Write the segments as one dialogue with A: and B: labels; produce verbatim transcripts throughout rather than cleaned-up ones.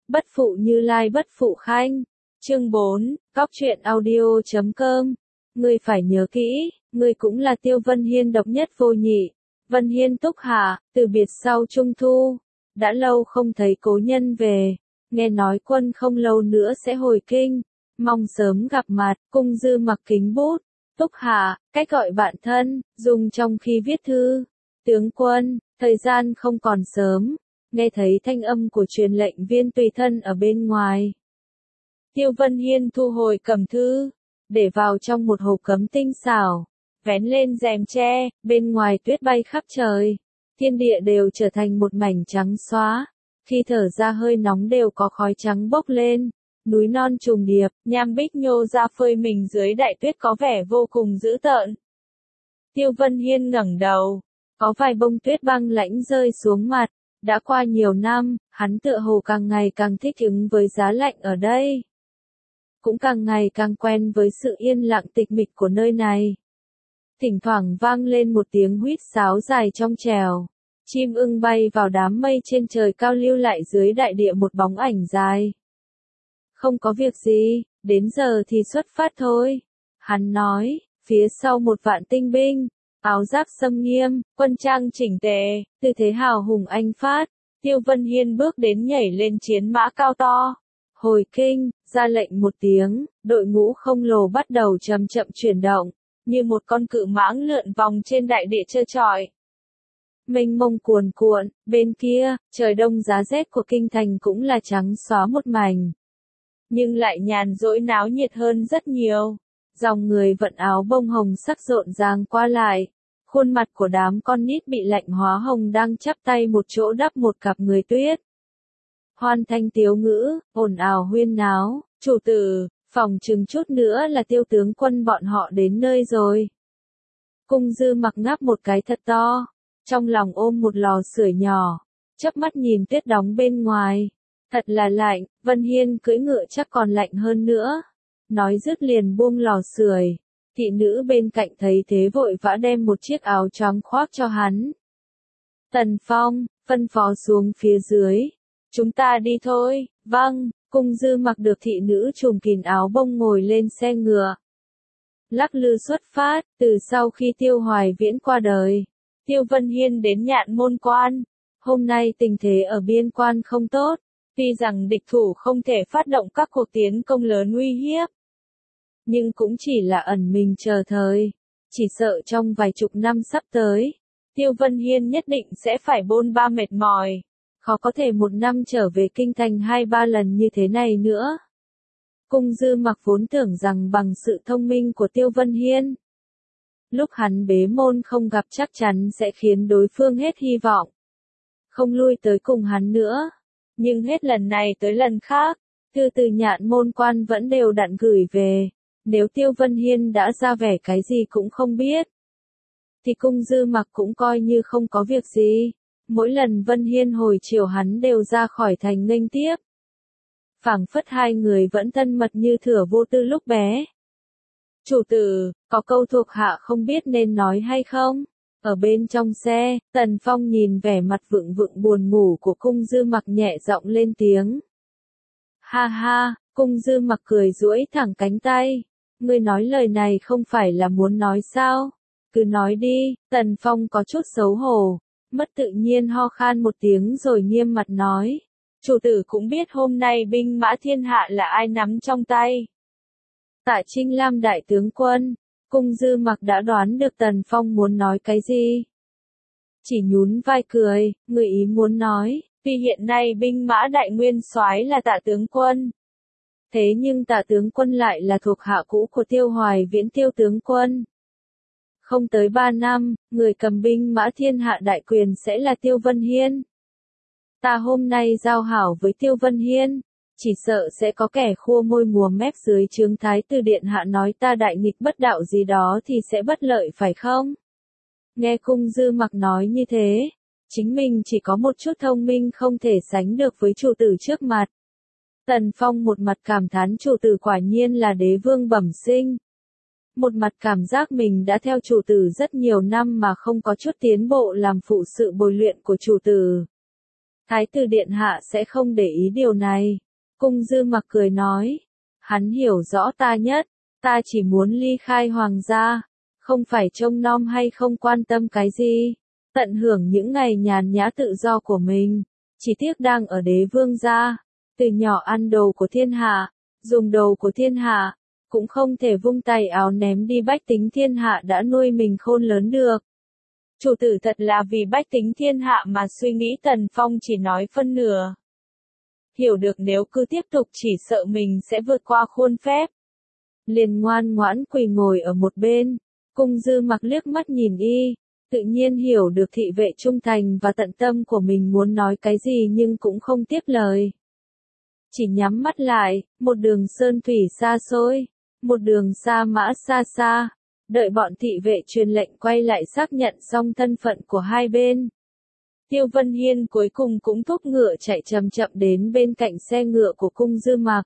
A: Bất phụ Như Lai bất phụ Khanh. Chương bốn, Cóc truyện audio chấm com. Ngươi phải nhớ kỹ, ngươi cũng là Tiêu Vân Hiên độc nhất vô nhị. Vân Hiên túc hạ, từ biệt sau Trung Thu. Đã lâu không thấy cố nhân về. Nghe nói quân không lâu nữa sẽ hồi kinh. Mong sớm gặp mặt, cung dư mặc kính bút. Túc hạ, cách gọi bạn thân, dùng trong khi viết thư. Tướng quân, thời gian không còn sớm. Nghe thấy thanh âm của truyền lệnh viên tùy thân ở bên ngoài. Tiêu Vân Hiên thu hồi cầm thư, để vào trong một hộp cấm tinh xảo, vén lên rèm tre, bên ngoài tuyết bay khắp trời, thiên địa đều trở thành một mảnh trắng xóa, khi thở ra hơi nóng đều có khói trắng bốc lên, núi non trùng điệp, nham bích nhô ra phơi mình dưới đại tuyết có vẻ vô cùng dữ tợn. Tiêu Vân Hiên ngẩng đầu, có vài bông tuyết băng lãnh rơi xuống mặt. Đã qua nhiều năm, hắn tựa hồ càng ngày càng thích ứng với giá lạnh ở đây. Cũng càng ngày càng quen với sự yên lặng tịch mịch của nơi này. Thỉnh thoảng vang lên một tiếng huýt sáo dài trong trèo. Chim ưng bay vào đám mây trên trời cao lưu lại dưới đại địa một bóng ảnh dài. Không có việc gì, đến giờ thì xuất phát thôi. Hắn nói, phía sau một vạn tinh binh. Áo giáp xâm nghiêm, quân trang chỉnh tề, tư thế hào hùng anh phát, Tiêu Vân Hiên bước đến nhảy lên chiến mã cao to. Hồi kinh, ra lệnh một tiếng, đội ngũ không lồ bắt đầu chậm chậm chuyển động, như một con cự mãng lượn vòng trên đại địa trơ trọi. Mênh mông cuồn cuộn, bên kia, trời đông giá rét của kinh thành cũng là trắng xóa một mảnh. Nhưng lại nhàn rỗi náo nhiệt hơn rất nhiều. Dòng người vận áo bông hồng sắc rộn ràng qua lại, khuôn mặt của đám con nít bị lạnh hóa hồng đang chắp tay một chỗ đắp một cặp người tuyết. Hoan thanh tiếu ngữ, ồn ào huyên náo, chủ tử, phòng chừng chút nữa là Tiêu tướng quân bọn họ đến nơi rồi. Cung dư mặc ngáp một cái thật to, trong lòng ôm một lò sưởi nhỏ, chớp mắt nhìn tuyết đóng bên ngoài. Thật là lạnh, Vân Hiên cưỡi ngựa chắc còn lạnh hơn nữa. Nói dứt liền buông lò sưởi, thị nữ bên cạnh thấy thế vội vã đem một chiếc áo choàng khoác cho hắn. Tần Phong, phân phó xuống phía dưới, chúng ta đi thôi, vâng, cung dư mặc được thị nữ trùm kín áo bông ngồi lên xe ngựa. Lắc lư xuất phát, từ sau khi Tiêu Hoài Viễn qua đời, Tiêu Vân Hiên đến Nhạn Môn Quan, hôm nay tình thế ở biên quan không tốt, tuy rằng địch thủ không thể phát động các cuộc tiến công lớn uy hiếp. Nhưng cũng chỉ là ẩn mình chờ thời, chỉ sợ trong vài chục năm sắp tới, Tiêu Vân Hiên nhất định sẽ phải bôn ba mệt mỏi, khó có thể một năm trở về kinh thành hai ba lần như thế này nữa. Cung dư mặc vốn tưởng rằng bằng sự thông minh của Tiêu Vân Hiên, lúc hắn bế môn không gặp chắc chắn sẽ khiến đối phương hết hy vọng, không lui tới cùng hắn nữa, nhưng hết lần này tới lần khác, thư từ Nhạn Môn Quan vẫn đều đặn gửi về. Nếu Tiêu Vân Hiên đã ra vẻ cái gì cũng không biết, thì cung dư mặc cũng coi như không có việc gì. Mỗi lần Vân Hiên hồi chiều hắn đều ra khỏi thành nghênh tiếp. Phảng phất hai người vẫn thân mật như thửa vô tư lúc bé. Chủ tử, có câu thuộc hạ không biết nên nói hay không? Ở bên trong xe, Tần Phong nhìn vẻ mặt vựng vựng buồn ngủ của cung dư mặc nhẹ giọng lên tiếng. Ha ha, cung dư mặc cười duỗi thẳng cánh tay. Ngươi nói lời này không phải là muốn nói sao? Cứ nói đi, Tần Phong có chút xấu hổ, mất tự nhiên ho khan một tiếng rồi nghiêm mặt nói. Chủ tử cũng biết hôm nay binh mã thiên hạ là ai nắm trong tay. Tại Trinh Lam đại tướng quân, cung dư mặc đã đoán được Tần Phong muốn nói cái gì. Chỉ nhún vai cười, người ý muốn nói, tuy hiện nay binh mã đại nguyên soái là Tạ tướng quân. Thế nhưng Tạ tướng quân lại là thuộc hạ cũ của Tiêu Hoài Viễn Tiêu tướng quân. Không tới ba năm, người cầm binh mã thiên hạ đại quyền sẽ là Tiêu Vân Hiên. Ta hôm nay giao hảo với Tiêu Vân Hiên, chỉ sợ sẽ có kẻ khua môi múa mép dưới trướng thái tử điện hạ nói ta đại nghịch bất đạo gì đó thì sẽ bất lợi phải không? Nghe cung dư mặc nói như thế, chính mình chỉ có một chút thông minh không thể sánh được với chủ tử trước mặt. Tần Phong một mặt cảm thán chủ tử quả nhiên là đế vương bẩm sinh. Một mặt cảm giác mình đã theo chủ tử rất nhiều năm mà không có chút tiến bộ làm phụ sự bồi luyện của chủ tử. Thái tử điện hạ sẽ không để ý điều này. Cung Dư Mặc cười nói, hắn hiểu rõ ta nhất, ta chỉ muốn ly khai hoàng gia, không phải trông nom hay không quan tâm cái gì, tận hưởng những ngày nhàn nhã tự do của mình, chỉ tiếc đang ở đế vương gia, từ nhỏ ăn đồ của thiên hạ, dùng đồ của thiên hạ, cũng không thể vung tay áo ném đi bách tính thiên hạ đã nuôi mình khôn lớn được. Chủ tử thật là vì bách tính thiên hạ mà suy nghĩ. Tần Phong chỉ nói phân nửa. Hiểu được nếu cứ tiếp tục chỉ sợ mình sẽ vượt qua khuôn phép. Liền ngoan ngoãn quỳ ngồi ở một bên, Cung Dư Mặc liếc mắt nhìn y, tự nhiên hiểu được thị vệ trung thành và tận tâm của mình muốn nói cái gì nhưng cũng không tiếp lời. Chỉ nhắm mắt lại, một đường sơn thủy xa xôi, một đường sa mã xa xa, đợi bọn thị vệ truyền lệnh quay lại xác nhận xong thân phận của hai bên. Tiêu Vân Hiên cuối cùng cũng thúc ngựa chạy chậm chậm đến bên cạnh xe ngựa của Cung Dư Mặc.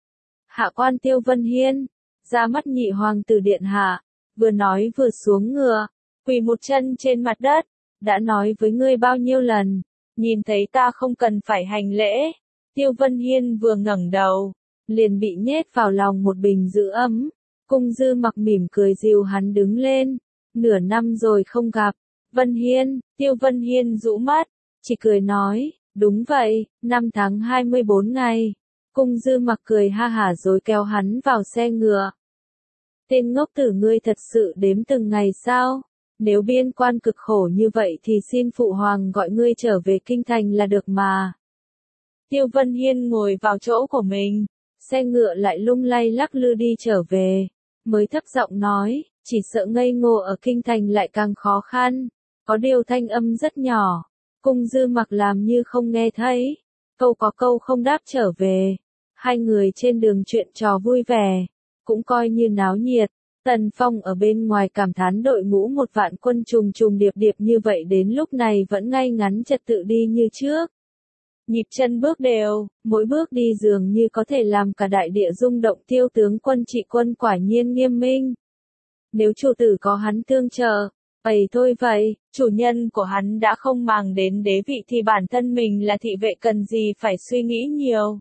A: Hạ quan Tiêu Vân Hiên, ra mắt nhị hoàng tử điện hạ, vừa nói vừa xuống ngựa, quỳ một chân trên mặt đất, đã nói với ngươi bao nhiêu lần, nhìn thấy ta không cần phải hành lễ. Tiêu Vân Hiên vừa ngẩng đầu, liền bị nhét vào lòng một bình giữ ấm. Cung Dư Mặc mỉm cười dìu hắn đứng lên, nửa năm rồi không gặp. Vân Hiên, Tiêu Vân Hiên rũ mắt, chỉ cười nói, đúng vậy, năm tháng hai mươi bốn ngày. Cung Dư Mặc cười ha hả rồi kéo hắn vào xe ngựa. Tên ngốc tử ngươi thật sự đếm từng ngày sao? Nếu biên quan cực khổ như vậy thì xin phụ hoàng gọi ngươi trở về kinh thành là được mà. Tiêu Vân Hiên ngồi vào chỗ của mình, xe ngựa lại lung lay lắc lư đi trở về, mới thấp giọng nói, chỉ sợ ngây ngô ở kinh thành lại càng khó khăn. Có điều thanh âm rất nhỏ, Cung Dư Mặc làm như không nghe thấy, câu có câu không đáp trở về. Hai người trên đường chuyện trò vui vẻ, cũng coi như náo nhiệt. Tần Phong ở bên ngoài cảm thán đội ngũ một vạn quân trùng trùng điệp điệp như vậy đến lúc này vẫn ngay ngắn trật tự đi như trước. Nhịp chân bước đều, mỗi bước đi dường như có thể làm cả đại địa rung động. Tiêu tướng quân trị quân quả nhiên nghiêm minh. Nếu chủ tử có hắn tương trợ, ấy thôi vậy, chủ nhân của hắn đã không màng đến đế vị thì bản thân mình là thị vệ cần gì phải suy nghĩ nhiều.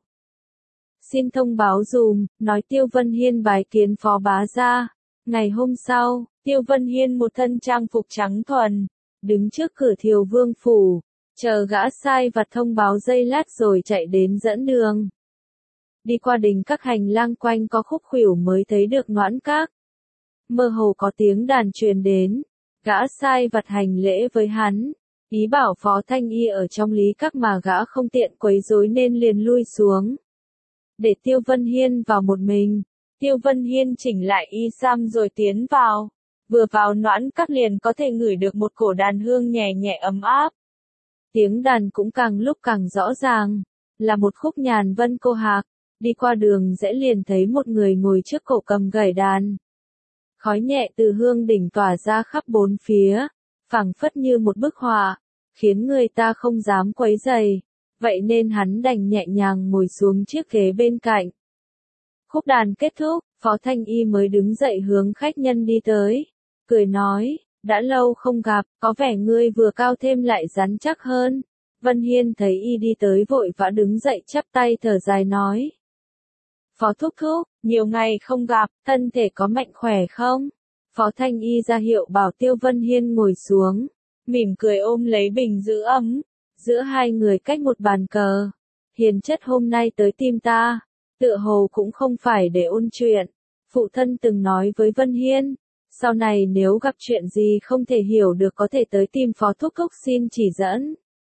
A: Xin thông báo dùm, nói Tiêu Vân Hiên bái kiến phó bá gia. Ngày hôm sau, Tiêu Vân Hiên một thân trang phục trắng thuần, đứng trước cửa Thiều Vương phủ, chờ gã sai vặt thông báo giây lát rồi chạy đến dẫn đường. Đi qua đình các hành lang quanh có khúc khuỷu mới thấy được Noãn Các. Mơ hồ có tiếng đàn truyền đến, gã sai vặt hành lễ với hắn, ý bảo Phó Thanh Y ở trong lý các mà gã không tiện quấy rối nên liền lui xuống. Để Tiêu Vân Hiên vào một mình, Tiêu Vân Hiên chỉnh lại y sam rồi tiến vào, vừa vào Noãn Các liền có thể ngửi được một cổ đàn hương nhẹ nhẹ ấm áp. Tiếng đàn cũng càng lúc càng rõ ràng, là một khúc nhàn vân cô hạc, đi qua đường dễ liền thấy một người ngồi trước cổ cầm gảy đàn. Khói nhẹ từ hương đỉnh tỏa ra khắp bốn phía, phảng phất như một bức họa, khiến người ta không dám quấy rầy, vậy nên hắn đành nhẹ nhàng ngồi xuống chiếc ghế bên cạnh. Khúc đàn kết thúc, Phó Thanh Y mới đứng dậy hướng khách nhân đi tới, cười nói, đã lâu không gặp, có vẻ ngươi vừa cao thêm lại rắn chắc hơn. Vân Hiên thấy y đi tới vội vã đứng dậy chắp tay thở dài nói. Phó thúc thúc, nhiều ngày không gặp, thân thể có mạnh khỏe không? Phó Thanh Y ra hiệu bảo Tiêu Vân Hiên ngồi xuống, mỉm cười ôm lấy bình giữ ấm, giữa hai người cách một bàn cờ. Hiền chất hôm nay tới tìm ta, tựa hồ cũng không phải để ôn chuyện. Phụ thân từng nói với Vân Hiên, sau này nếu gặp chuyện gì không thể hiểu được có thể tới tìm Phó thúc thúc xin chỉ dẫn.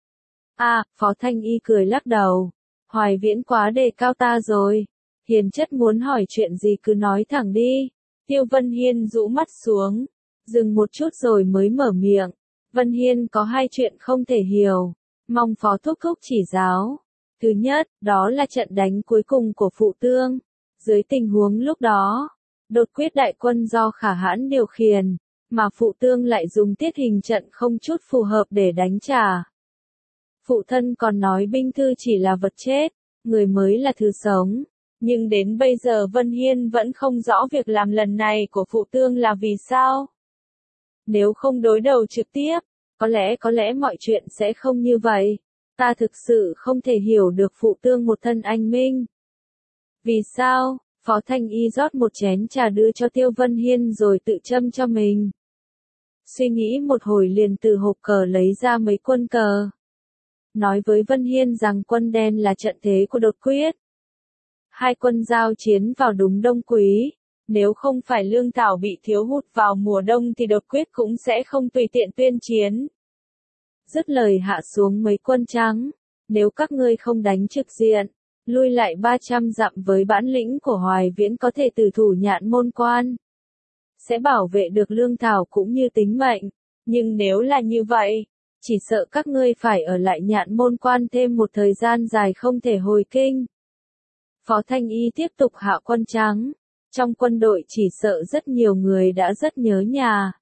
A: À, Phó Thanh Y cười lắc đầu, Hoài Viễn quá đề cao ta rồi. Hiền chất muốn hỏi chuyện gì cứ nói thẳng đi. Tiêu Vân Hiên rũ mắt xuống, dừng một chút rồi mới mở miệng. Vân Hiên có hai chuyện không thể hiểu, mong Phó thúc thúc chỉ giáo. Thứ nhất, đó là trận đánh cuối cùng của Phụ Tương. Dưới tình huống lúc đó, đột quyết đại quân do Khả Hãn điều khiển, mà Phụ Tương lại dùng tiết hình trận không chút phù hợp để đánh trả. Phụ thân còn nói binh thư chỉ là vật chết, người mới là thứ sống. Nhưng đến bây giờ Vân Hiên vẫn không rõ việc làm lần này của Phụ Tương là vì sao. Nếu không đối đầu trực tiếp, có lẽ có lẽ mọi chuyện sẽ không như vậy. Ta thực sự không thể hiểu được phụ tương một thân anh minh. Vì sao? Phó Thanh Y rót một chén trà đưa cho Tiêu Vân Hiên rồi tự châm cho mình. Suy nghĩ một hồi liền từ hộp cờ lấy ra mấy quân cờ. Nói với Vân Hiên rằng quân đen là trận thế của đột quyết. Hai quân giao chiến vào đúng đông quý. Nếu không phải lương thảo bị thiếu hụt vào mùa đông thì đột quyết cũng sẽ không tùy tiện tuyên chiến. Dứt lời hạ xuống mấy quân trắng. Nếu các ngươi không đánh trực diện, lui lại ba trăm dặm với bản lĩnh của Hoài Viễn có thể tử thủ Nhạn Môn Quan. Sẽ bảo vệ được lương thảo cũng như tính mệnh. Nhưng nếu là như vậy, chỉ sợ các ngươi phải ở lại Nhạn Môn Quan thêm một thời gian dài không thể hồi kinh. Phó Thanh Y tiếp tục hạ quân trắng. Trong quân đội chỉ sợ rất nhiều người đã rất nhớ nhà.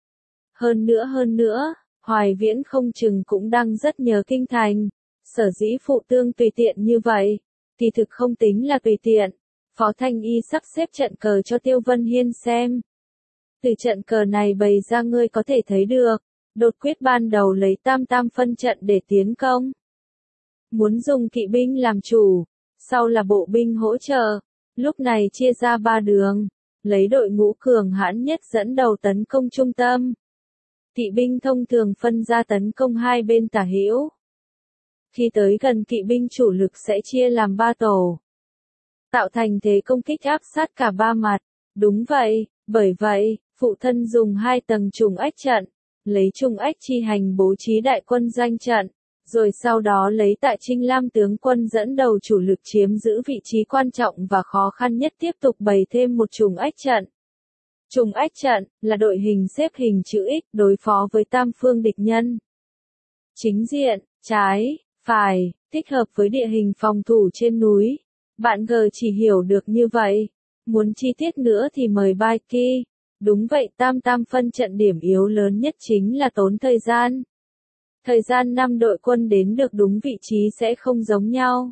A: Hơn nữa hơn nữa, Hoài Viễn không chừng cũng đang rất nhớ kinh thành. Sở dĩ phụ tương tùy tiện như vậy, thì thực không tính là tùy tiện. Phó Thanh Y sắp xếp trận cờ cho Tiêu Vân Hiên xem. Từ trận cờ này bày ra ngươi có thể thấy được, đột quyết ban đầu lấy tam tam phân trận để tiến công. Muốn dùng kỵ binh làm chủ, sau là bộ binh hỗ trợ, lúc này chia ra ba đường, lấy đội ngũ cường hãn nhất dẫn đầu tấn công trung tâm. Kỵ binh thông thường phân ra tấn công hai bên tả hữu. Khi tới gần kỵ binh chủ lực sẽ chia làm ba tổ, tạo thành thế công kích áp sát cả ba mặt. Đúng vậy, bởi vậy, phụ thân dùng hai tầng trùng ách trận, lấy trùng ách chi hành bố trí đại quân doanh trận, rồi sau đó lấy Tạ Trinh Lam tướng quân dẫn đầu chủ lực chiếm giữ vị trí quan trọng và khó khăn nhất tiếp tục bày thêm một trùng ách trận. Trùng ách trận là đội hình xếp hình chữ X đối phó với tam phương địch nhân. Chính diện, trái, phải, thích hợp với địa hình phòng thủ trên núi. Bạn G chỉ hiểu được như vậy. Muốn chi tiết nữa thì mời Baki. Đúng vậy, tam tam phân trận điểm yếu lớn nhất chính là tốn thời gian. Thời gian năm đội quân đến được đúng vị trí sẽ không giống nhau.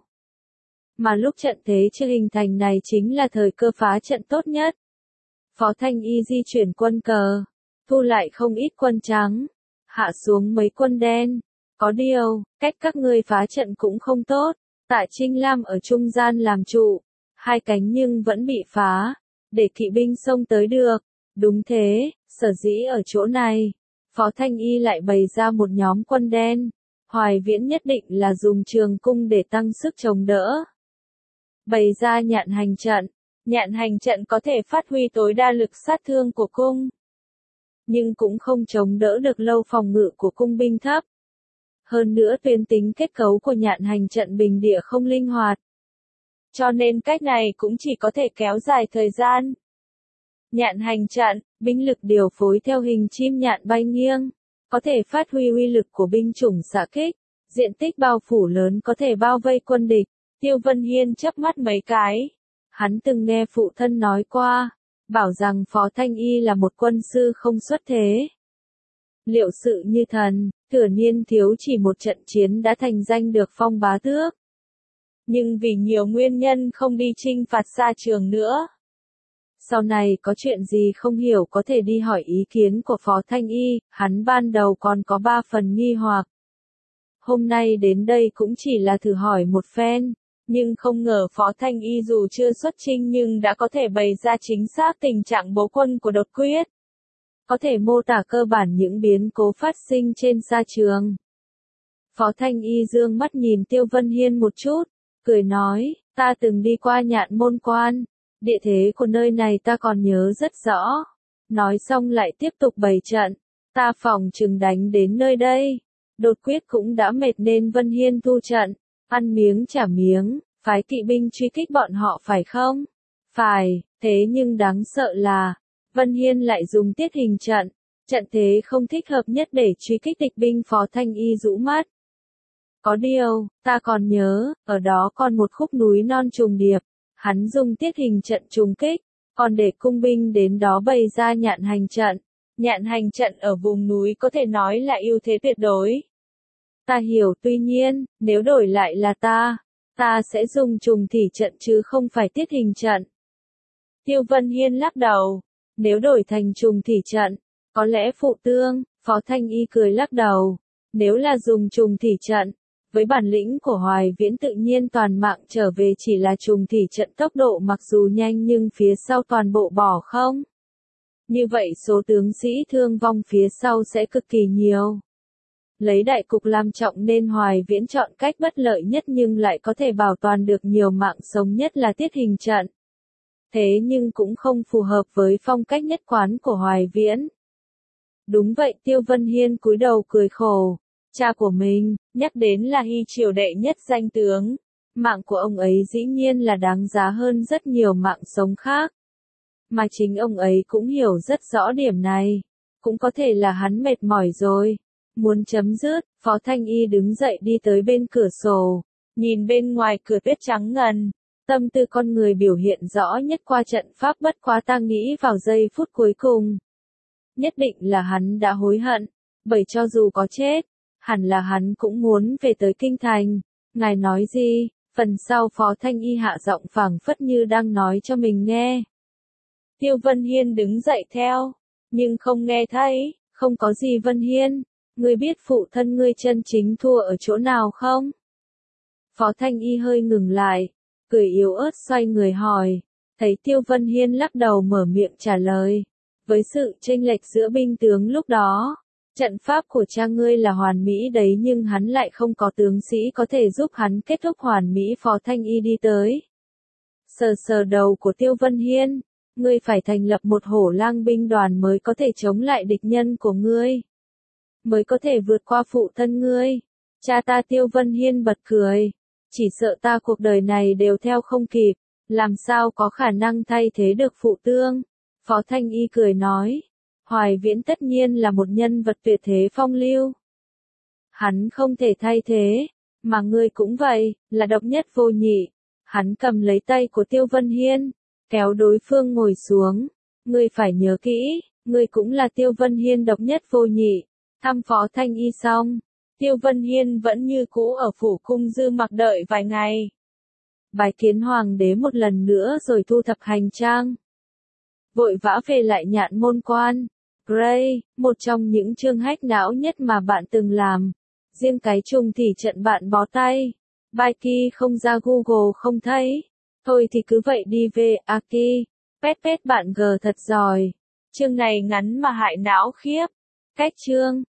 A: Mà lúc trận thế chưa hình thành này chính là thời cơ phá trận tốt nhất. Phó Thanh Y di chuyển quân cờ, thu lại không ít quân trắng, hạ xuống mấy quân đen. Có điều, cách các ngươi phá trận cũng không tốt. Tạ Trinh Lam ở trung gian làm trụ, hai cánh nhưng vẫn bị phá, để kỵ binh xông tới được. Đúng thế, sở dĩ ở chỗ này, Phó Thanh Y lại bày ra một nhóm quân đen. Hoài Viễn nhất định là dùng trường cung để tăng sức chống đỡ. Bày ra nhạn hành trận. Nhạn hành trận có thể phát huy tối đa lực sát thương của cung, nhưng cũng không chống đỡ được lâu phòng ngự của cung binh thấp. Hơn nữa tuyến tính kết cấu của nhạn hành trận bình địa không linh hoạt. Cho nên cách này cũng chỉ có thể kéo dài thời gian. Nhạn hành trận, binh lực điều phối theo hình chim nhạn bay nghiêng, có thể phát huy uy lực của binh chủng xạ kích, diện tích bao phủ lớn có thể bao vây quân địch. Tiêu Vân Hiên chớp mắt mấy cái. Hắn từng nghe phụ thân nói qua, bảo rằng Phó Thanh Y là một quân sư không xuất thế. Liệu sự như thần, Thừa Niên thiếu chỉ một trận chiến đã thành danh được phong bá tước. Nhưng vì nhiều nguyên nhân không đi chinh phạt xa trường nữa. Sau này có chuyện gì không hiểu có thể đi hỏi ý kiến của Phó Thanh Y, hắn ban đầu còn có ba phần nghi hoặc. Hôm nay đến đây cũng chỉ là thử hỏi một phen, nhưng không ngờ Phó Thanh Y dù chưa xuất chinh nhưng đã có thể bày ra chính xác tình trạng bố quân của đột quyết. Có thể mô tả cơ bản những biến cố phát sinh trên xa trường. Phó Thanh Y dương mắt nhìn Tiêu Vân Hiên một chút, cười nói, ta từng đi qua Nhạn Môn Quan, địa thế của nơi này ta còn nhớ rất rõ. Nói xong lại tiếp tục bày trận, ta phòng chừng đánh đến nơi đây. Đột quyết cũng đã mệt nên Vân Hiên thu trận, ăn miếng trả miếng, phái kỵ binh truy kích bọn họ phải không? Phải, thế nhưng đáng sợ là, Vân Hiên lại dùng tiết hình trận, trận thế không thích hợp nhất để truy kích địch binh. Phó Thanh Y rũ mắt. Có điều, ta còn nhớ, ở đó còn một khúc núi non trùng điệp, hắn dùng tiết hình trận trùng kích, còn để cung binh đến đó bày ra nhạn hành trận. Nhạn hành trận ở vùng núi có thể nói là ưu thế tuyệt đối. Ta hiểu, tuy nhiên, nếu đổi lại là ta, ta sẽ dùng trùng thủy trận chứ không phải tiết hình trận. Tiêu Vân Hiên lắc đầu, nếu đổi thành trùng thủy trận, có lẽ phụ tương. Phó Thanh Y cười lắc đầu, nếu là dùng trùng thủy trận, Với bản lĩnh của Hoài Viễn tự nhiên toàn mạng trở về chỉ là trùng thủy trận tốc độ mặc dù nhanh nhưng phía sau toàn bộ bỏ không. Như vậy số tướng sĩ thương vong phía sau sẽ cực kỳ nhiều. Lấy đại cục làm trọng nên Hoài Viễn chọn cách bất lợi nhất nhưng lại có thể bảo toàn được nhiều mạng sống nhất là tiết hình trận. Thế nhưng cũng không phù hợp với phong cách nhất quán của Hoài Viễn. Đúng vậy, Tiêu Vân Hiên cúi đầu cười khổ. Cha của mình, nhắc đến là Hy triều đệ nhất danh tướng. Mạng của ông ấy dĩ nhiên là đáng giá hơn rất nhiều mạng sống khác. Mà chính ông ấy cũng hiểu rất rõ điểm này. Cũng có thể là hắn mệt mỏi rồi. Muốn chấm dứt, Phó Thanh Y đứng dậy đi tới bên cửa sổ. Nhìn bên ngoài cửa tuyết trắng ngần. Tâm tư con người biểu hiện rõ nhất qua trận pháp bất quá ta nghĩ vào giây phút cuối cùng. Nhất định là hắn đã hối hận. Bởi cho dù có chết, hẳn là hắn cũng muốn về tới kinh thành. Ngài nói gì? Phần sau Phó Thanh Y hạ giọng phảng phất như đang nói cho mình nghe. Tiêu Vân Hiên đứng dậy theo, nhưng không nghe thấy, không có gì Vân Hiên, ngươi biết phụ thân ngươi chân chính thua ở chỗ nào không? Phó Thanh Y hơi ngừng lại, cười yếu ớt xoay người hỏi, thấy Tiêu Vân Hiên lắc đầu mở miệng trả lời. Với sự chênh lệch giữa binh tướng lúc đó, trận pháp của cha ngươi là hoàn mỹ đấy nhưng hắn lại không có tướng sĩ có thể giúp hắn kết thúc hoàn mỹ. Phó Thanh Y đi tới. Sờ sờ đầu của Tiêu Vân Hiên, ngươi phải thành lập một hổ lang binh đoàn mới có thể chống lại địch nhân của ngươi. Mới có thể vượt qua phụ thân ngươi. Cha ta Tiêu Vân Hiên bật cười. Chỉ sợ ta cuộc đời này đều theo không kịp, làm sao có khả năng thay thế được phụ tương. Phó Thanh Y cười nói. Hoài Viễn tất nhiên là một nhân vật tuyệt thế phong lưu. Hắn không thể thay thế, mà ngươi cũng vậy, là độc nhất vô nhị. Hắn cầm lấy tay của Tiêu Vân Hiên, kéo đối phương ngồi xuống. Ngươi phải nhớ kỹ, ngươi cũng là Tiêu Vân Hiên độc nhất vô nhị. Thăm Phó Thanh Y xong, Tiêu Vân Hiên vẫn như cũ ở phủ cung dư mặc đợi vài ngày. Bái kiến hoàng đế một lần nữa rồi thu thập hành trang. Vội vã về lại Nhạn Môn Quan. Gray, một trong những chương hách não nhất mà bạn từng làm. Riêng cái trùng thì trận bạn bó tay. Baiki không ra Google không thấy. Thôi thì cứ vậy đi về, Aki. Pét pét bạn gờ thật giỏi. Chương này ngắn mà hại não khiếp. Cách chương.